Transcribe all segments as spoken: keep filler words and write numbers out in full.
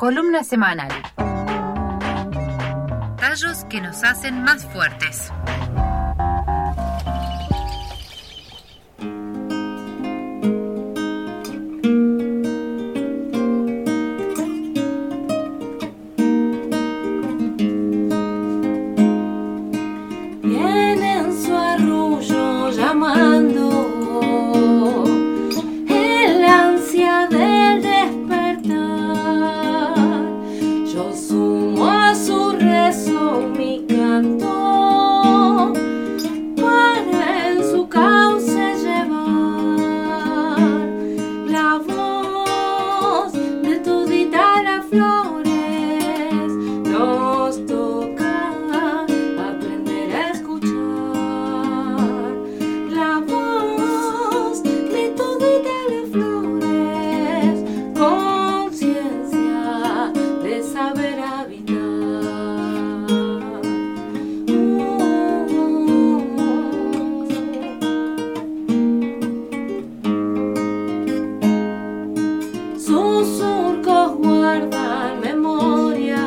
Columna semanal. Tallos que nos hacen más fuertes. Viene en su arrullo llamando el ansia del despertar. Yo sumo a su rezo mi canto para en su cauce llevar la voz de todita las flores. Nos toca aprender a escuchar la voz de todita las flores, conciencia de saber habitar. Sus surcos guardan memorias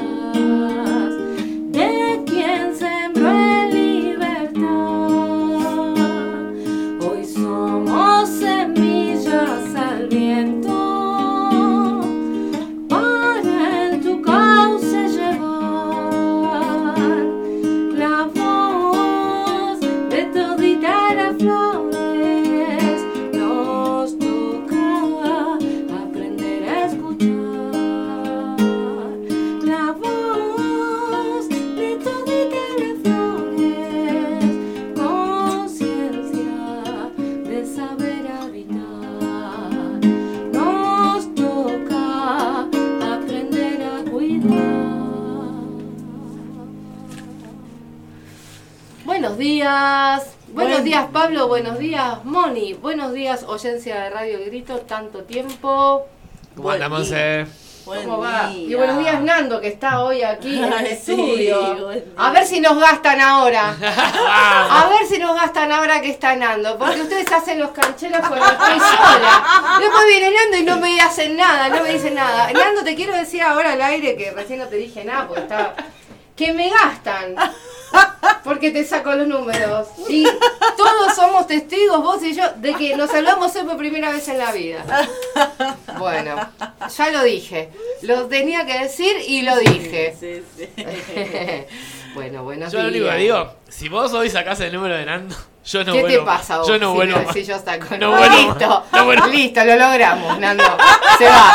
de quien sembró en libertad. Hoy somos semillas al viento para en tu cauce llevar la voz de todita las flores. Nos toca aprender a escuchar la voz de todita las flores, conciencia de saber habitar. Nos toca aprender a cuidar. Buenos días. Buenos Buen- días, Pablo. Buenos días, Moni. Buenos días, audiencia de Radio El Grito. Tanto tiempo. ¿Cómo Buen andamos, día. eh? Buen ¿Cómo va? día. Y buenos días, Nando, que está hoy aquí en el Ay, sí, estudio. buen día. A ver si nos gastan ahora. A ver si nos gastan ahora que está Nando. Porque ustedes hacen los cancheros cuando estoy sola. Después viene Nando y no me hacen nada, no me dicen nada. Nando, te quiero decir ahora al aire que recién no te dije nada porque estaba... que me gastan. Porque te saco los números. Y todos somos testigos, vos y yo, de que nos salvamos hoy por primera vez en la vida. Bueno, ya lo dije. Lo tenía que decir y lo dije. Sí, sí. Bueno, buenos Yo lo único días. que digo, si vos hoy sacás el número de Nando, yo no ¿Qué vuelvo. te pasa vos? Yo no si vuelvo. no- más. si yo saco No vuelvo más. Listo, No vuelvo más. listo, lo logramos, Nando. Se va.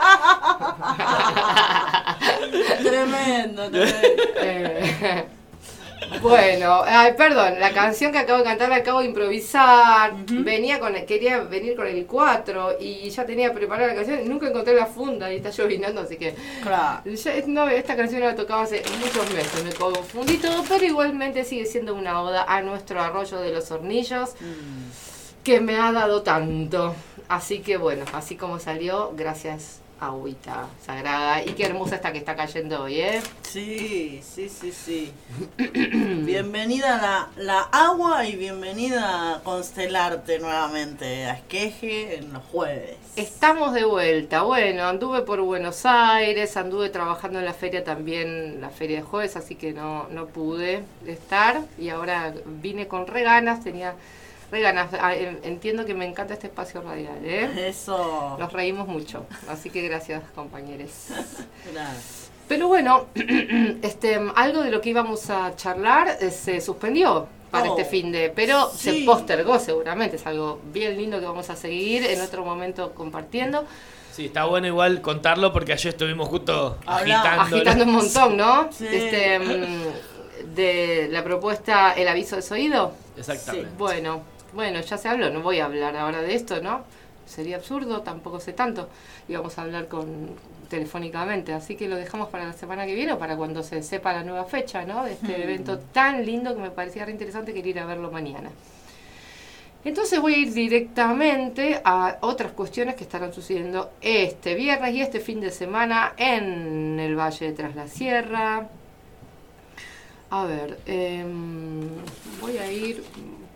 Tremendo, tremendo. Eh, Bueno, ay, perdón, la canción que acabo de cantar la acabo de improvisar. Venía con, quería venir con el cuatro y ya tenía preparada la canción y nunca encontré la funda y está llovinando, así que Claro. ya, no, esta canción la tocaba hace muchos meses, me confundí todo, pero igualmente sigue siendo una oda a nuestro arroyo de los Hornillos que me ha dado tanto. Así que bueno, así como salió, gracias agüita sagrada. Y qué hermosa esta que está cayendo hoy, ¿eh? Sí, sí, sí, sí. Bienvenida la, la agua y bienvenida a constelarte nuevamente a Esqueje en los jueves. Estamos de vuelta. Bueno, anduve por Buenos Aires, anduve trabajando en la feria también, la feria de jueves, así que no, no pude estar. Y ahora vine con reganas, tenía reganas. Ah, en- Entiendo que me encanta este espacio radial, ¿eh? Eso. Nos reímos mucho, así que gracias, compañeros. Gracias. Pero bueno, este, algo de lo que íbamos a charlar eh, se suspendió para Oh, este fin de, pero sí. se postergó seguramente, es algo bien lindo que vamos a seguir en otro momento compartiendo. Sí, está bueno igual contarlo porque ayer estuvimos justo Habla- agitando. Agitando un montón, ¿no? Sí. Este, mm, de la propuesta El aviso desoído. Exactamente. Bueno, bueno, ya se habló, no voy a hablar ahora de esto, ¿no? Sería absurdo, tampoco sé tanto. Íbamos a hablar con telefónicamente, así que lo dejamos para la semana que viene o para cuando se sepa la nueva fecha, ¿no? De este evento tan lindo que me parecía re interesante, quería ir a verlo mañana. Entonces voy a ir directamente a otras cuestiones que estarán sucediendo este viernes y este fin de semana en el Valle de Tras la Sierra. A ver, eh, voy a ir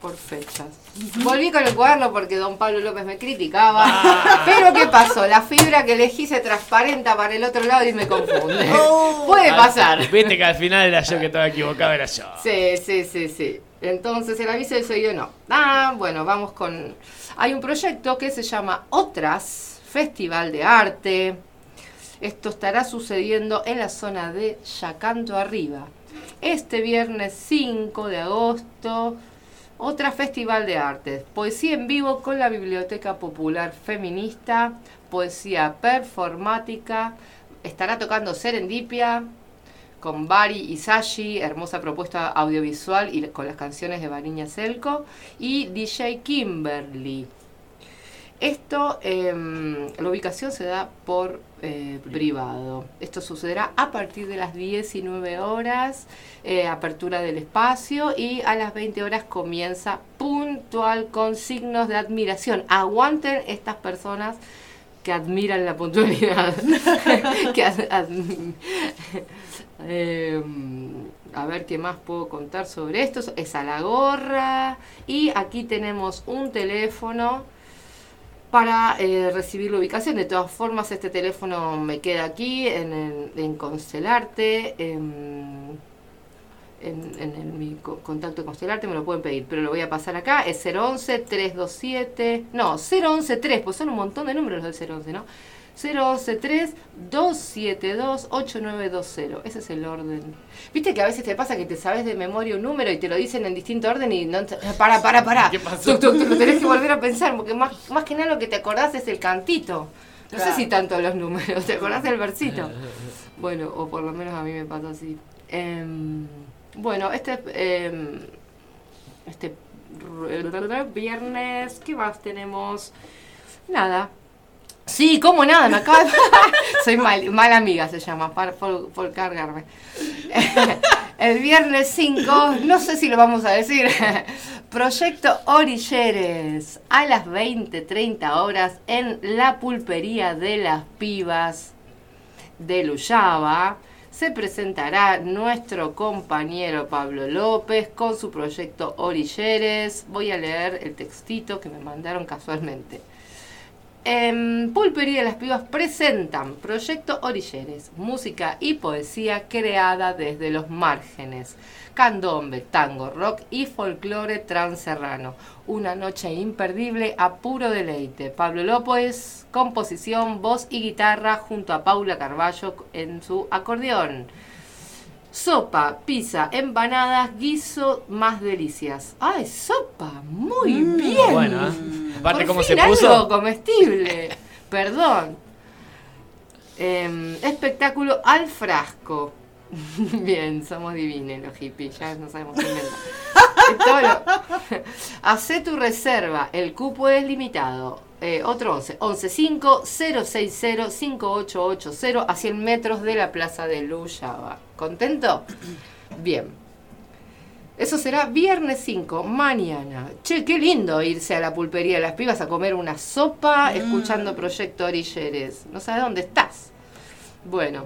por fechas. Volví con el cuaderno porque don Pablo López me criticaba. Ah. Pero ¿qué pasó? La fibra que elegí se transparenta para el otro lado y me confunde. Oh. Puede pasar. Viste que al final era yo que estaba equivocado, era yo. Sí, sí, sí, sí. Entonces el aviso del sonido no. Ah, bueno, vamos con... Hay un proyecto que se llama Otras, Festival de Arte. Esto estará sucediendo en la zona de Yacanto Arriba. Este viernes cinco de agosto, Otras Festival de Arte. Poesía en vivo con la Biblioteca Popular Feminista, poesía performática. Estará tocando Serendipia con Bari y Sashi, hermosa propuesta audiovisual y con las canciones de Bariña Selco, y D J Kimberly. Esto, eh, la ubicación se da por eh, privado. Esto sucederá a partir de las diecinueve horas, eh, apertura del espacio, y a las veinte horas comienza puntual con signos de admiración. Aguanten estas personas que admiran la puntualidad. que ad, ad, eh, a ver qué más puedo contar sobre esto. Es a la gorra. Y aquí tenemos un teléfono para eh, recibir la ubicación. De todas formas, este teléfono me queda aquí en, en, en Constelarte, en, en, en, en mi contacto de Constelarte, me lo pueden pedir, pero lo voy a pasar acá. Es cero once, tres dos siete, no, cero once tres, pues son un montón de números del cero once, ¿no? cero once tres, dos siete dos, ocho nueve dos cero. Ese es el orden. Viste que a veces te pasa que te sabes de memoria un número y te lo dicen en distinto orden y no te... Para, para, para. ¿Qué pasó? Tú, tú, tú, tenés que volver a pensar, porque más, más que nada lo que te acordás es el cantito. No claro. sé si tanto los números, te acordás del versito. Bueno, o por lo menos a mí me pasa así. Eh, bueno, este... Eh, este viernes, ¿qué más tenemos? Nada. Sí, ¿cómo nada? Me acaba de... Soy mal, mala amiga, se llama, por, por, por cargarme. El viernes cinco, no sé si lo vamos a decir, Proyecto Orilleres, a las veinte treinta horas en la pulpería de las pibas de Luyaba. Se presentará nuestro compañero Pablo López con su proyecto Orilleres. Voy a leer el textito que me mandaron casualmente. En Pulpería de las Pibas presentan Proyecto Orilleres, música y poesía creada desde los márgenes, candombe, tango, rock y folclore transerrano. Una noche imperdible a puro deleite. Pablo López, composición, voz y guitarra junto a Paula Carballo en su acordeón. Sopa, pizza, empanadas, guiso, más delicias. ¡Ay, sopa! ¡Muy mm, bien! Bueno, ¿eh? Aparte, por ¿cómo fin se puso? Algo comestible. Perdón. Eh, espectáculo al frasco. Bien, somos divines los hippies, ya no sabemos qué inventar. Hacé tu reserva, el cupo es limitado. Eh, otro once, once cinco cero seis cero cinco ocho ocho cero, a cien metros de la plaza de Luyaba. ¿Contento? Bien. Eso será viernes cinco, mañana. Che, qué lindo irse a la pulpería de las pibas a comer una sopa, mm. escuchando Proyecto Orilleres. No sabes dónde estás. Bueno,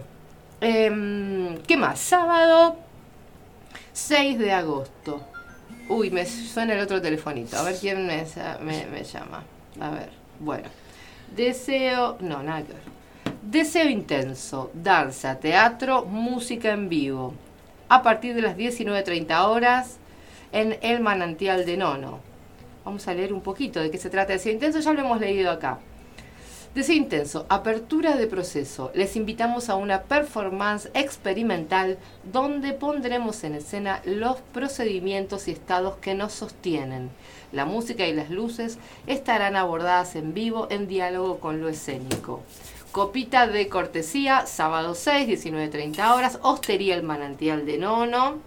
eh, ¿qué más? Sábado seis de agosto. Uy, me suena el otro telefonito. A ver quién me, me, me llama. A ver, bueno. Deseo... No, nada que ver. Deseo intenso. Danza, teatro, música en vivo. A partir de las diecinueve treinta horas en El Manantial de Nono. Vamos a leer un poquito de qué se trata Deseo Intenso. Ya lo hemos leído acá. Deseo Intenso, apertura de proceso. Les invitamos a una performance experimental donde pondremos en escena los procedimientos y estados que nos sostienen. La música y las luces estarán abordadas en vivo en diálogo con lo escénico. Copita de cortesía, sábado seis, diecinueve treinta horas, Hostería El Manantial de Nono.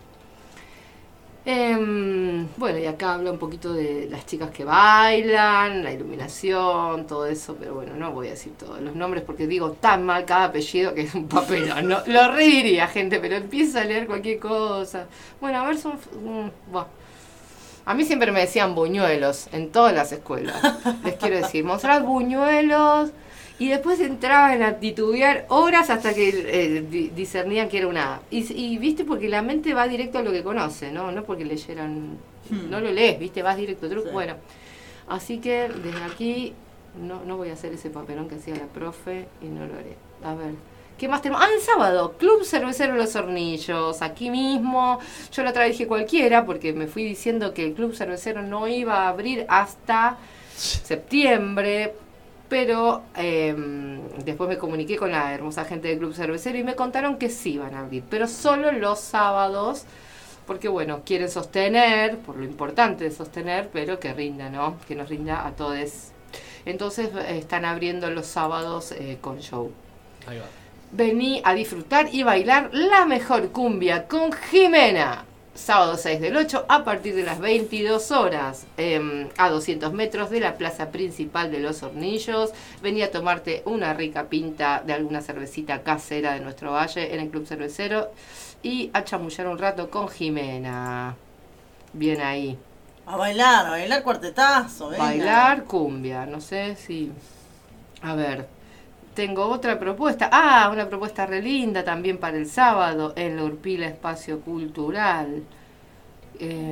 Eh, bueno, y acá habla un poquito de las chicas que bailan, la iluminación, todo eso, pero bueno, no voy a decir todos los nombres porque digo tan mal cada apellido que es un papelón. No, lo reiría, gente, pero empiezo a leer cualquier cosa. Bueno, a ver, son... Um, bueno. A mí siempre me decían buñuelos en todas las escuelas. Les quiero decir, Montserrat Buñuelos... Y después entraban a titubear horas hasta que eh, di- discernían que era una A. Y, y viste, porque la mente va directo a lo que conoce, ¿no? No porque leyeran, Hmm. no lo lees, viste, vas directo. Tru- Sí. Bueno, así que desde aquí no, no voy a hacer ese papelón que hacía la profe y no lo haré. A ver, ¿qué más tenemos? Ah, el sábado, Club Cervecero Los Hornillos, aquí mismo. Yo la otra vez dije cualquiera porque me fui diciendo que el Club Cervecero no iba a abrir hasta septiembre. Pero eh, después me comuniqué con la hermosa gente del Club Cervecero y me contaron que sí van a abrir, pero solo los sábados, porque bueno, quieren sostener, por lo importante de sostener, pero que rinda, ¿no? Que nos rinda a todos. Entonces eh, están abriendo los sábados eh, con show. Ahí va. Vení a disfrutar y bailar la mejor cumbia con Jimena. Sábado seis del ocho a partir de las veintidós horas, eh, a doscientos metros de la plaza principal de Los Hornillos. Vení a tomarte una rica pinta de alguna cervecita casera de nuestro valle en el Club Cervecero y a chamullar un rato con Jimena. Bien ahí. A bailar, a bailar cuartetazo, venga. Bailar cumbia, no sé si... A ver, tengo otra propuesta. Ah, una propuesta re linda también para el sábado en la Urpila Espacio Cultural. Eh,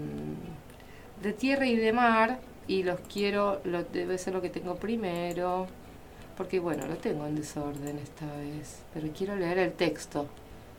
de tierra y de mar. Y los quiero, lo, debe ser lo que tengo primero. Porque bueno, lo tengo en desorden esta vez. Pero quiero leer el texto.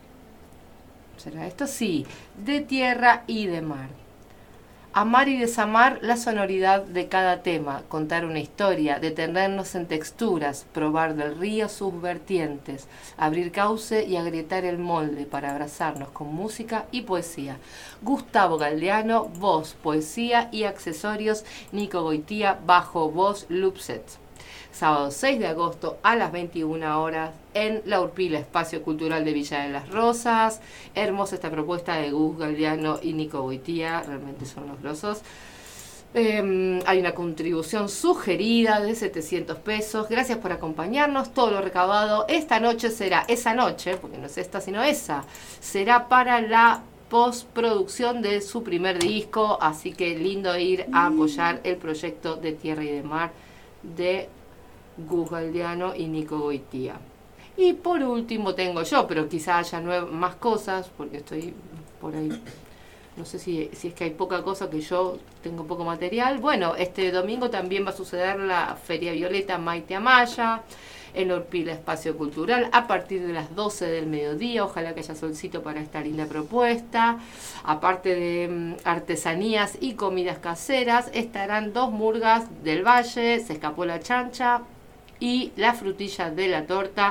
¿Será esto? Sí. De tierra y de mar. Amar y desamar la sonoridad de cada tema, contar una historia, detenernos en texturas, probar del río sus vertientes, abrir cauce y agrietar el molde para abrazarnos con música y poesía. Gustavo Galdeano, voz, poesía y accesorios. Nico Goitía, bajo, voz, loopset. Sábado seis de agosto a las veintiuna horas en la Urpila Espacio Cultural de Villa de las Rosas. Hermosa esta propuesta de Gus Galdiano y Nico Goitía, realmente son los grosos. Eh, hay una contribución sugerida de setecientos pesos. Gracias por acompañarnos. Todo lo recaudado esta noche será, esa noche, porque no es esta sino esa, será para la postproducción de su primer disco. Así que lindo ir a apoyar el proyecto de Tierra y de Mar de Gus Galdiano y Nico Goitía. Y por último tengo yo, pero quizá haya nueve, más cosas, porque estoy por ahí, no sé si, si es que hay poca cosa que yo tengo poco material. Bueno, este domingo también va a suceder la Feria Violeta Maite Amaya en Urpila Espacio Cultural a partir de las doce del mediodía. Ojalá que haya solcito para esta linda propuesta. Aparte de mm, artesanías y comidas caseras, estarán dos murgas del Valle, Se Escapó la Chancha y la frutilla de la torta,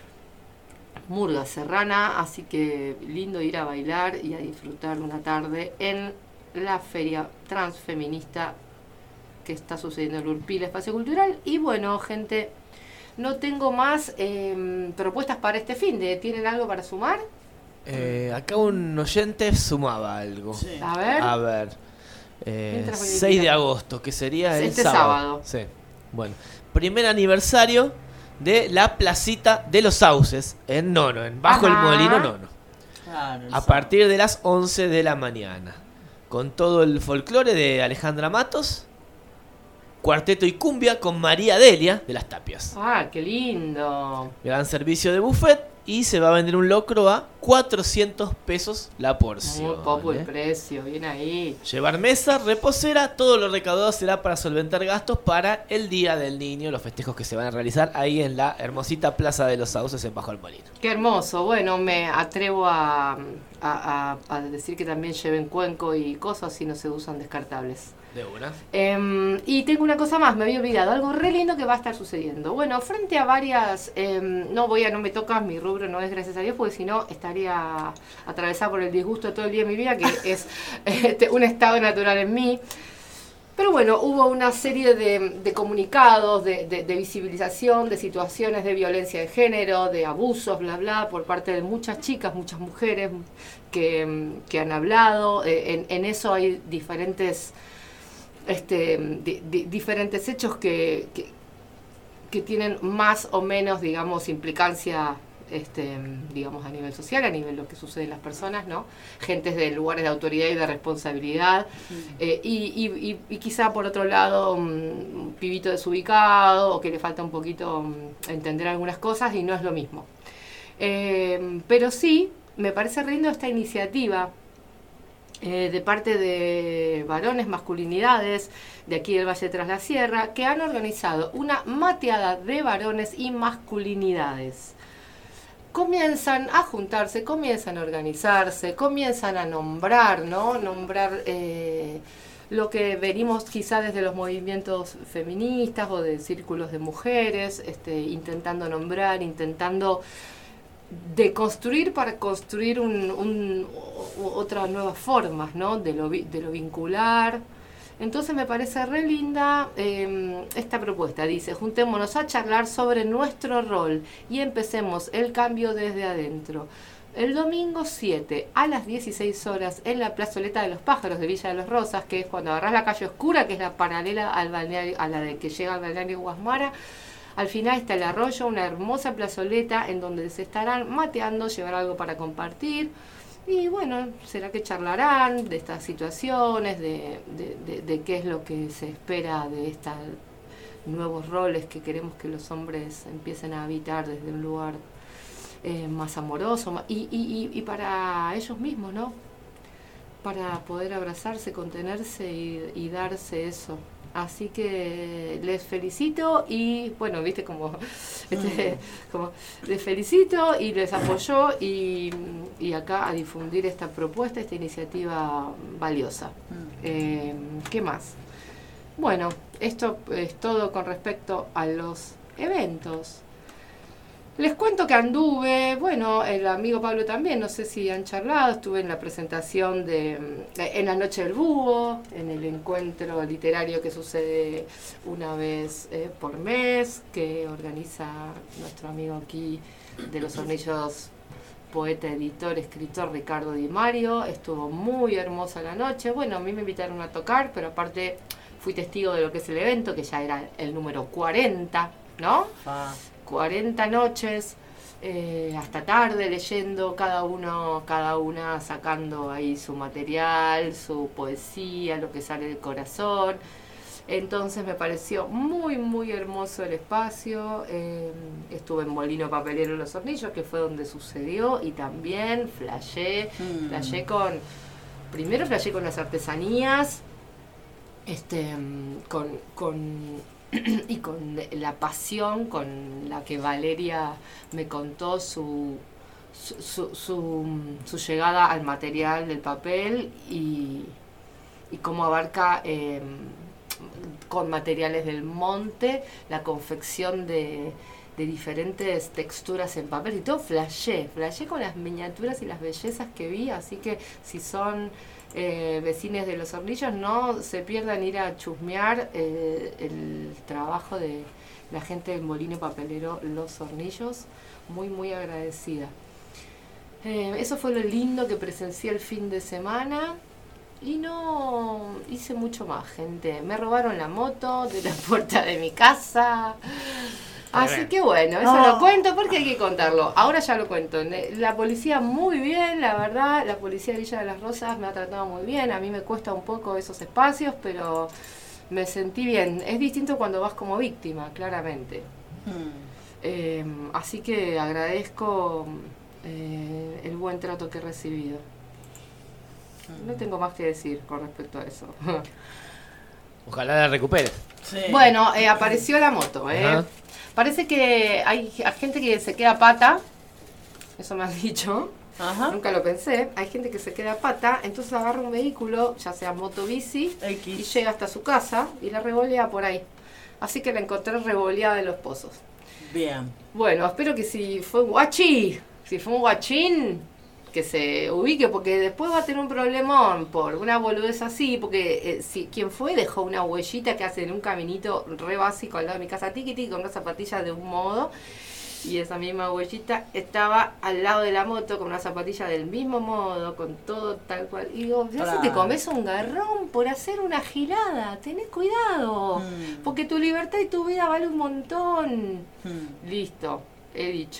murga serrana. Así que lindo ir a bailar y a disfrutar una tarde en la feria transfeminista que está sucediendo en Urpila Espacio Cultural. Y bueno, gente, no tengo más eh, propuestas para este fin de. ¿Tienen algo para sumar? Eh, acá un oyente sumaba algo. Sí. A ver. A ver. Eh, Mientras voy seis de indicando. agosto, que sería el Este sábado. sábado. Sí. Bueno, primer aniversario de la placita de los Sauces en Nono, en Bajo Ajá. el Molino Nono. Claro, el A partir de las once de la mañana. Con todo el folclore de Alejandra Matos. Cuarteto y cumbia con María Delia de las Tapias. Ah, qué lindo. Gran servicio de buffet y se va a vender un locro a cuatrocientos pesos la porción. Muy poco el ¿eh? precio, bien ahí. Llevar mesa, reposera, todo lo recaudado será para solventar gastos para el Día del Niño, los festejos que se van a realizar ahí en la hermosita Plaza de los Sauces en Bajo el Molino. Qué hermoso. Bueno, me atrevo a, a, a, a decir que también lleven cuenco y cosas si no se usan descartables. De una. Eh, y tengo una cosa más, me había olvidado, algo re lindo que va a estar sucediendo. Bueno, frente a varias, eh, no voy a, no me toca, mi rubro no es gracias a Dios, porque si no estaría atravesada por el disgusto todo el día de mi vida, que es este, un estado natural en mí. Pero bueno, hubo una serie de, de comunicados, de, de, de visibilización, de situaciones de violencia de género, de abusos, bla, bla, por parte de muchas chicas, muchas mujeres que, que han hablado. Eh, en, en eso hay diferentes... Este, di, di, diferentes hechos que, que, que tienen más o menos, digamos, implicancia este, digamos, a nivel social, a nivel de lo que sucede en las personas, ¿no? Gentes de lugares de autoridad y de responsabilidad, eh, y, y, y, y quizá por otro lado un pibito desubicado o que le falta un poquito um, entender algunas cosas y no es lo mismo. Eh, pero sí, me parece re lindo esta iniciativa eh, de parte de varones, masculinidades, de aquí del Valle Tras la Sierra, que han organizado una mateada de varones y masculinidades. Comienzan a juntarse, comienzan a organizarse, comienzan a nombrar, ¿no? Nombrar eh, lo que venimos quizá desde los movimientos feministas o de círculos de mujeres, este, intentando nombrar, intentando de construir para construir un, un, otras nuevas formas, ¿no? de, lo, de lo vincular. Entonces me parece re linda eh, esta propuesta. Dice, juntémonos a charlar sobre nuestro rol y empecemos el cambio desde adentro. El domingo siete a las dieciséis horas en la plazoleta de los pájaros de Villa de los Rosas, que es cuando agarrás la calle Oscura, que es la paralela al balneario, a la de que llega al balneario Guasmara. Al final está el arroyo, una hermosa plazoleta en donde se estarán mateando, llevar algo para compartir. Y bueno, será que charlarán de estas situaciones, de, de, de, de qué es lo que se espera de estos nuevos roles que queremos que los hombres empiecen a habitar desde un lugar eh, más amoroso más, y, y, y para ellos mismos, ¿no? Para poder abrazarse, contenerse y, y darse eso. Así que les felicito y bueno, viste como, este, como les felicito y les apoyo y, y acá a difundir esta propuesta, esta iniciativa valiosa. Eh, ¿Qué más? Bueno, esto es todo con respecto a los eventos. Les cuento que anduve, bueno, el amigo Pablo también, no sé si han charlado, estuve en la presentación de, en la Noche del Búho, en el encuentro literario que sucede una vez eh, por mes, que organiza nuestro amigo aquí de Los Hornillos, poeta, editor, escritor Ricardo Di Mario. Estuvo muy hermosa la noche. Bueno, a mí me invitaron a tocar, pero aparte fui testigo de lo que es el evento, que ya era el número cuarenta, ¿no? Ah. cuarenta noches, eh, hasta tarde leyendo, cada uno, cada una sacando ahí su material, su poesía, lo que sale del corazón. Entonces me pareció muy, muy hermoso el espacio. Eh, estuve en Molino Papelero Los Hornillos, que fue donde sucedió, y también flashé, mm. flashé con, primero flashé con las artesanías, este, con, con y con la pasión con la que Valeria me contó su su, su, su, su llegada al material del papel y, y cómo abarca eh, con materiales del monte la confección de, de diferentes texturas en papel y todo. flashé, flashé con las miniaturas y las bellezas que vi, así que si son Eh, vecines de Los Hornillos, no se pierdan ir a chusmear eh, el trabajo de la gente del Molino Papelero Los Hornillos. Muy muy agradecida. Eh, eso fue lo lindo que presencié el fin de semana y no hice mucho más, gente. Me robaron la moto de la puerta de mi casa. Así que bueno, eso no. lo cuento porque hay que contarlo. Ahora ya lo cuento. La policía muy bien, la verdad. La policía de Villa de las Rosas me ha tratado muy bien. A mí me cuesta un poco esos espacios, pero me sentí bien. Es distinto cuando vas como víctima, claramente. Hmm. Eh, así que agradezco eh, el buen trato que he recibido. Hmm. No tengo más que decir con respecto a eso. Ojalá la recupere. Sí. Bueno, eh, apareció la moto, ¿eh? Ajá. Parece que hay gente que se queda pata, eso me han dicho, Ajá. nunca lo pensé, hay gente que se queda pata, entonces agarra un vehículo, ya sea moto, bici, X. y llega hasta su casa y la revolea por ahí. Así que la encontré revoleada de los pozos. Bien. Bueno, espero que si fue un guachi, si fue un guachín, que se ubique, porque después va a tener un problemón por una boludez así, porque eh, si quien fue dejó una huellita que hace en un caminito re básico al lado de mi casa, tiquiti, con una zapatilla de un modo, y esa misma huellita estaba al lado de la moto con una zapatilla del mismo modo, con todo tal cual. Y digo, ya si te comes un garrón por hacer una gilada, tenés cuidado, mm. porque tu libertad y tu vida vale un montón. Mm. Listo, he dicho.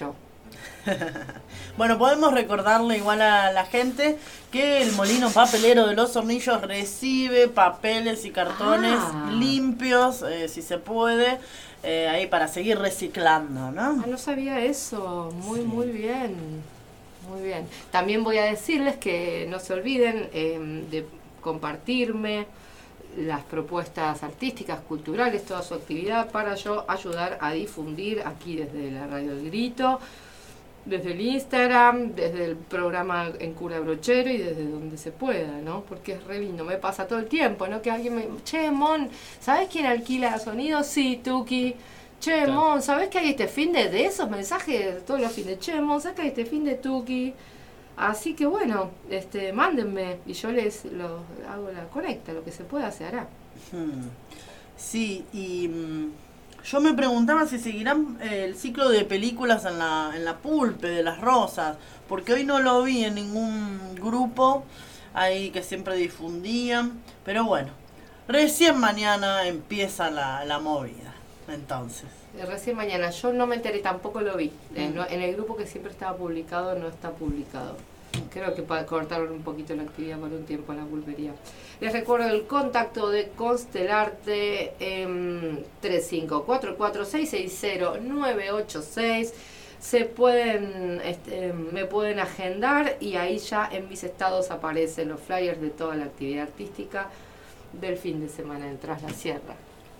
Bueno, podemos recordarle igual a la gente que el molino papelero de Los Hornillos recibe papeles y cartones ah. limpios, eh, si se puede, eh, ahí para seguir reciclando, ¿no? Ah, no sabía eso. Muy, Sí. muy bien. Muy bien. También voy a decirles que no se olviden eh, de compartirme las propuestas artísticas, culturales, toda su actividad para yo ayudar a difundir aquí desde la Radio El Grito, desde el Instagram, desde el programa En Cura Brochero y desde donde se pueda, ¿no? Porque es re lindo, me pasa todo el tiempo, ¿no? Que alguien me... Che, Mon, ¿sabes quién alquila sonido? Sí, Tuki. Che, Claro. Mon, ¿sabes que hay este fin de, de esos mensajes todos los fines? Che, Mon, ¿sabes que hay este fin de Tuki? Así que bueno, este, mándenme y yo les lo, hago la conecta, lo que se pueda se hará. Hmm. Sí, y mm, yo me preguntaba si seguirán eh, el ciclo de películas en la, en la Pulpe de las Rosas, porque hoy no lo vi en ningún grupo ahí que siempre difundían, pero bueno, recién mañana empieza la, la movida, entonces. Eh, Recién mañana, yo no me enteré, tampoco lo vi. Eh, Mm. no- en el grupo que siempre estaba publicado no está publicado. Creo que pa- cortaron un poquito la actividad por un tiempo en la pulpería. Les recuerdo el contacto de Constelarte en tres cinco cuatro cuatro seis seis cero nueve ocho seis. Se pueden, este, me pueden agendar y ahí ya en mis estados aparecen los flyers de toda la actividad artística del fin de semana en Tras la Sierra.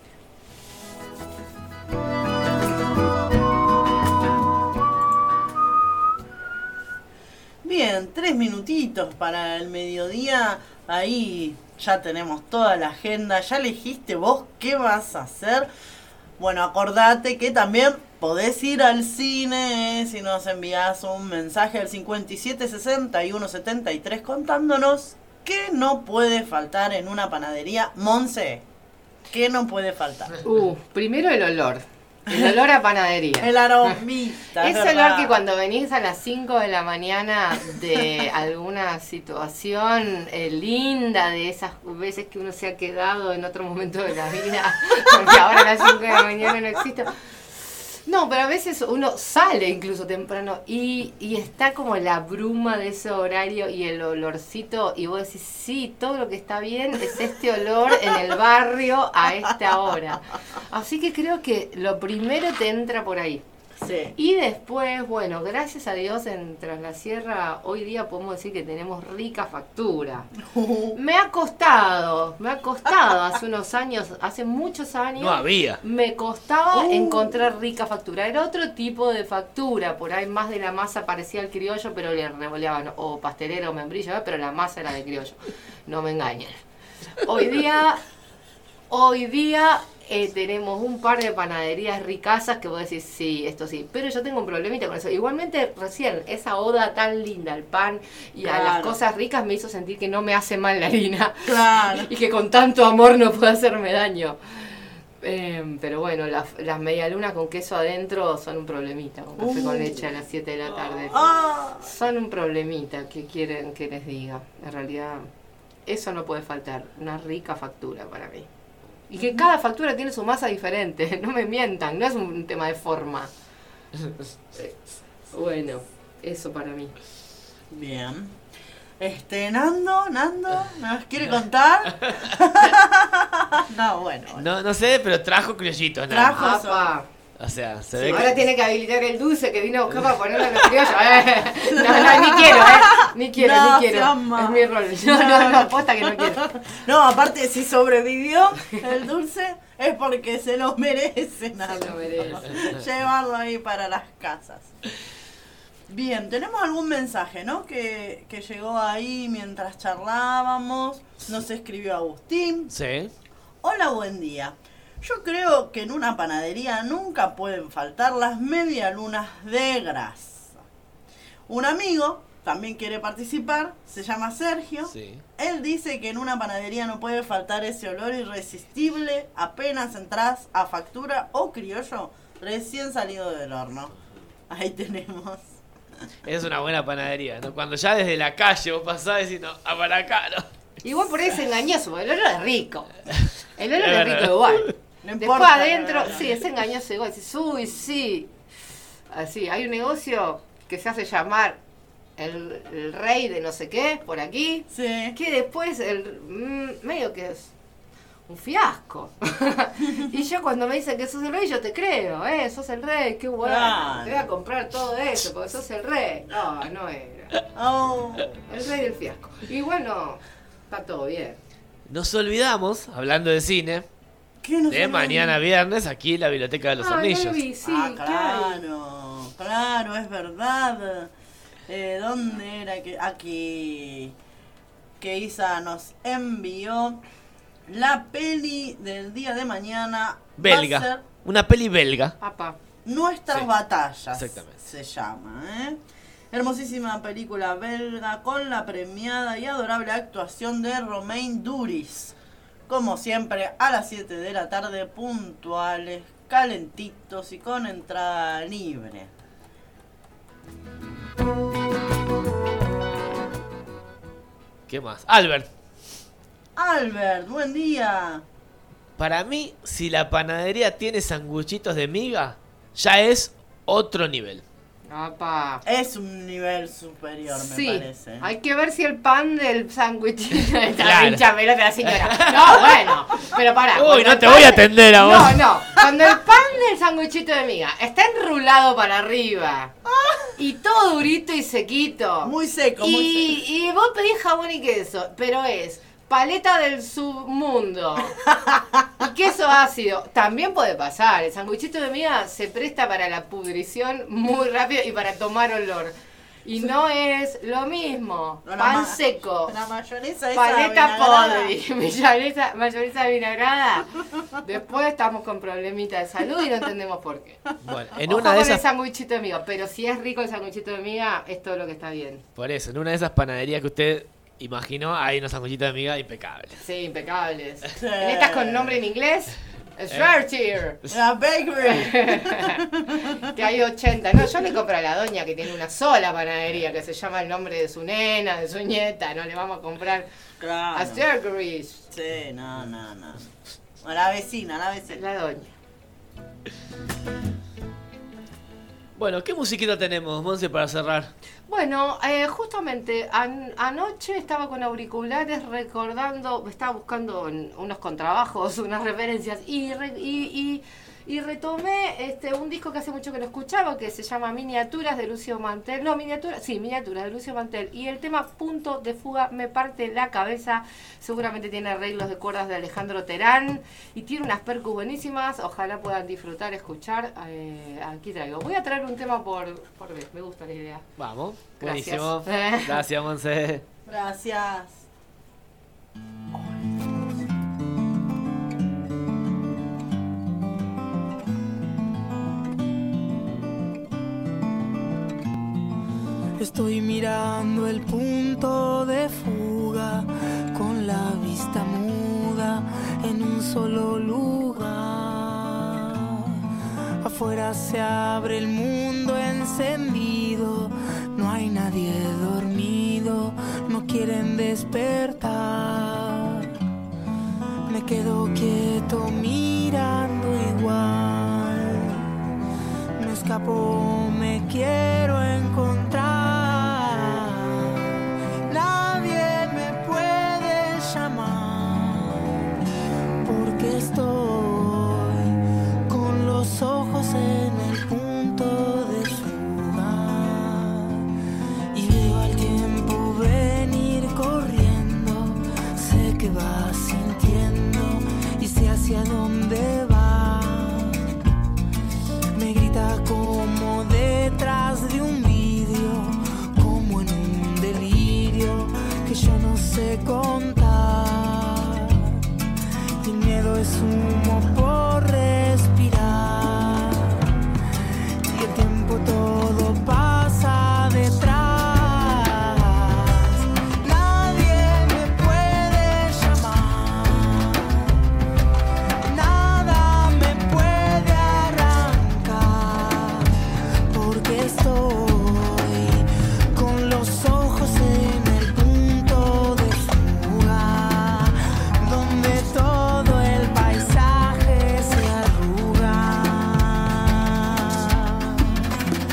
Bien, tres minutitos para el mediodía, ahí ya tenemos toda la agenda, ya elegiste vos qué vas a hacer. Bueno, acordate que también podés ir al cine, eh, si nos envías un mensaje al cincuenta y siete sesenta y uno setenta y tres contándonos qué no puede faltar en una panadería Monse. ¿Qué no puede faltar? Uh, primero el olor. El olor a panadería. El aromita. es Ese verdad. olor que cuando venís a las cinco de la mañana de alguna situación eh, linda, de esas veces que uno se ha quedado en otro momento de la vida, porque ahora a las cinco de la mañana no existe. No, pero a veces uno sale incluso temprano y, y está como la bruma de ese horario y el olorcito y vos decís, sí, todo lo que está bien es este olor en el barrio a esta hora. Así que creo que lo primero te entra por ahí. Sí. Y después, bueno, gracias a Dios en Tras la Sierra hoy día podemos decir que tenemos rica factura. Me ha costado, me ha costado hace unos años, hace muchos años. No había. Me costaba Uh. encontrar rica factura. Era otro tipo de factura, por ahí más de la masa parecía al criollo, pero le revoleaban o pastelera o membrillo, ¿eh? Pero la masa era de criollo. No me engañen. Hoy día, hoy día eh, tenemos un par de panaderías ricasas que vos decís, sí, esto sí. Pero yo tengo un problemita con eso. Igualmente, recién, esa oda tan linda al pan y a las Claro. cosas ricas me hizo sentir que no me hace mal la harina. Claro. Y que con tanto amor no puede hacerme daño. Eh, pero bueno, las, las medialunas con queso adentro son un problemita, con café Uh. con leche a las siete de la tarde. Ah, Son un problemita, que quieren que les diga. En realidad, eso no puede faltar, una rica factura para mí. Y que cada factura tiene su masa diferente, no me mientan, no es un tema de forma. Bueno, eso para mí. bien. Este, Nando, Nando, ¿nos quiere contar? No, bueno. bueno. No, no sé, pero trajo criollitos. nada Trajo. más. Apa. O sea, se Sí, ve Ahora que... tiene que habilitar el dulce que vino a buscar para ponerlo en los criollos. Eh, no, no, ni quiero, eh. Ni quiero, No, ni quiero. seas mal. Es mi rol. No, no, no, aposta que no quiero. No, aparte, si sobrevivió el dulce, es porque se lo merece, Nando. lo merece. Llevarlo ahí para las casas. Bien, tenemos algún mensaje, ¿no? Que, que llegó ahí mientras charlábamos. Nos escribió Agustín. Sí. Hola, buen día. Yo creo que en una panadería nunca pueden faltar las medialunas de grasa. Un amigo también quiere participar, se llama Sergio. Sí. Él dice que en una panadería no puede faltar ese olor irresistible apenas entras a factura o criollo recién salido del horno. Ahí tenemos. Es una buena panadería, ¿no? Cuando ya desde la calle vos pasás y decís, no, a para acá, no. Igual por ahí es engañoso, el olor es rico. El olor Es es verdad. rico igual. No Después importa, adentro, la verdad. sí, es engañoso igual. Dices, uy, sí. Así, hay un negocio que se hace llamar el, el rey de no sé qué, por aquí, Sí. que después el mm, medio que es un fiasco. Y yo cuando me dicen que sos el rey, yo te creo, eh, sos el rey, qué bueno, Claro. te voy a comprar todo eso porque sos el rey. No, no era. Oh. El rey del fiasco. Y bueno, está todo bien. Nos olvidamos, hablando de cine, ¿Qué nos de olvidamos? mañana viernes aquí en la Biblioteca de los Ay, no Hornillos. lo vi, sí, ah, ¿qué hay? claro, claro, es verdad. Eh, ¿Dónde era que aquí que Isa nos envió la peli del día de mañana? Va a Belga. ser Una peli belga. Papá. Nuestras Sí, batallas. exactamente. Se llama, ¿eh? Hermosísima película belga con la premiada y adorable actuación de Romain Duris. Como siempre, a las siete de la tarde, puntuales, calentitos y con entrada libre. ¿Qué más? Albert, Albert, buen día. para mí, si la panadería tiene sanguchitos de miga, ya es otro nivel. Papá. Es un nivel superior, me Sí, parece. hay que ver si el pan del sándwich está Claro. hincha pelota la señora. No, bueno, pero pará. Uy, cuando no el te pan voy a de- atender a vos. No, no, cuando el pan del sándwichito de miga está enrulado para arriba y todo durito y sequito. Muy seco, muy y, y vos pedís jamón y queso, pero es paleta del submundo y queso ácido. También puede pasar. El sanguichito de miga se presta para la pudrición muy rápido y para tomar olor. Y no es lo mismo. No, la Pan ma- seco, La mayonesa esa paleta vinagrada. podri, mayonesa, mayonesa vinagrada. Después estamos con problemitas de salud y no entendemos por qué. Bueno, en Ojo una de con el esas, sanguichito de miga, pero si es rico el sanguichito de miga, es todo lo que está bien. por eso, en una de esas panaderías que usted imaginó, hay unos sanguchitos de miga impecables. Sí, impecables. Sí. En estas con nombre en inglés, Schwarzschild. La bakery. Que hay ochenta. No, yo le compro a la doña que tiene una sola panadería que se llama el nombre de su nena, de su nieta. No le vamos a comprar a Claro. Schwarzschild. Sí, no, no, no. A la vecina, a la vecina. La doña. Bueno, ¿qué musiquita tenemos, Monse, para cerrar? Bueno, eh, justamente an- anoche estaba con auriculares recordando, estaba buscando en unos contrabajos, unas referencias y, re- y, y, y retomé este un disco que hace mucho que no escuchaba que se llama Miniaturas de Lucio Mantel. No, Miniaturas, sí, Miniaturas de Lucio Mantel. Y el tema Punto de Fuga me parte la cabeza. Seguramente tiene arreglos de cuerdas de Alejandro Terán y tiene unas percus buenísimas. Ojalá puedan disfrutar, escuchar. Eh, aquí traigo. Voy a traer un tema por, por vez, me gusta la idea. Vamos, Gracias. buenísimo. Gracias, Monse. Gracias. Estoy mirando el punto de fuga con la vista muda en un solo lugar. Afuera se abre el mundo encendido, no hay nadie dormido, no quieren despertar. Me quedo quieto mirando igual, me escapo, me quiero encontrar. Nadie me puede llamar porque estoy con los ojos en el punto de fuga y veo al tiempo venir corriendo. Sé que va sintiendo y sé hacia dónde va. Me grita como detrás de un vidrio, como en un delirio que yo no sé contar. Y el miedo es humo por respirar y el tiempo todo pasa detrás. Nadie me puede llamar, nada me puede arrancar, porque estoy con los ojos en el punto de fuga, donde todo el paisaje se arruga.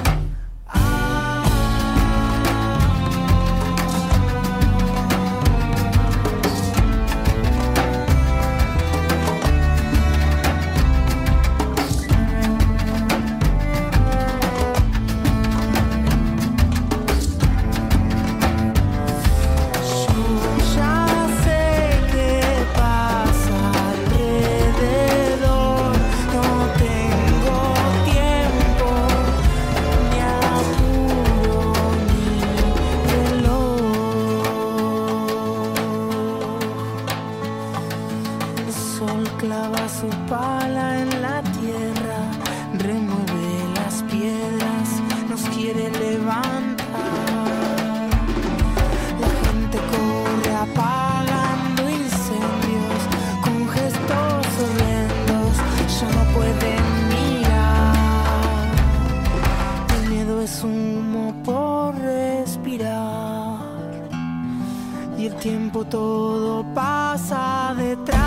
es humo por respirar y el tiempo todo pasa detrás.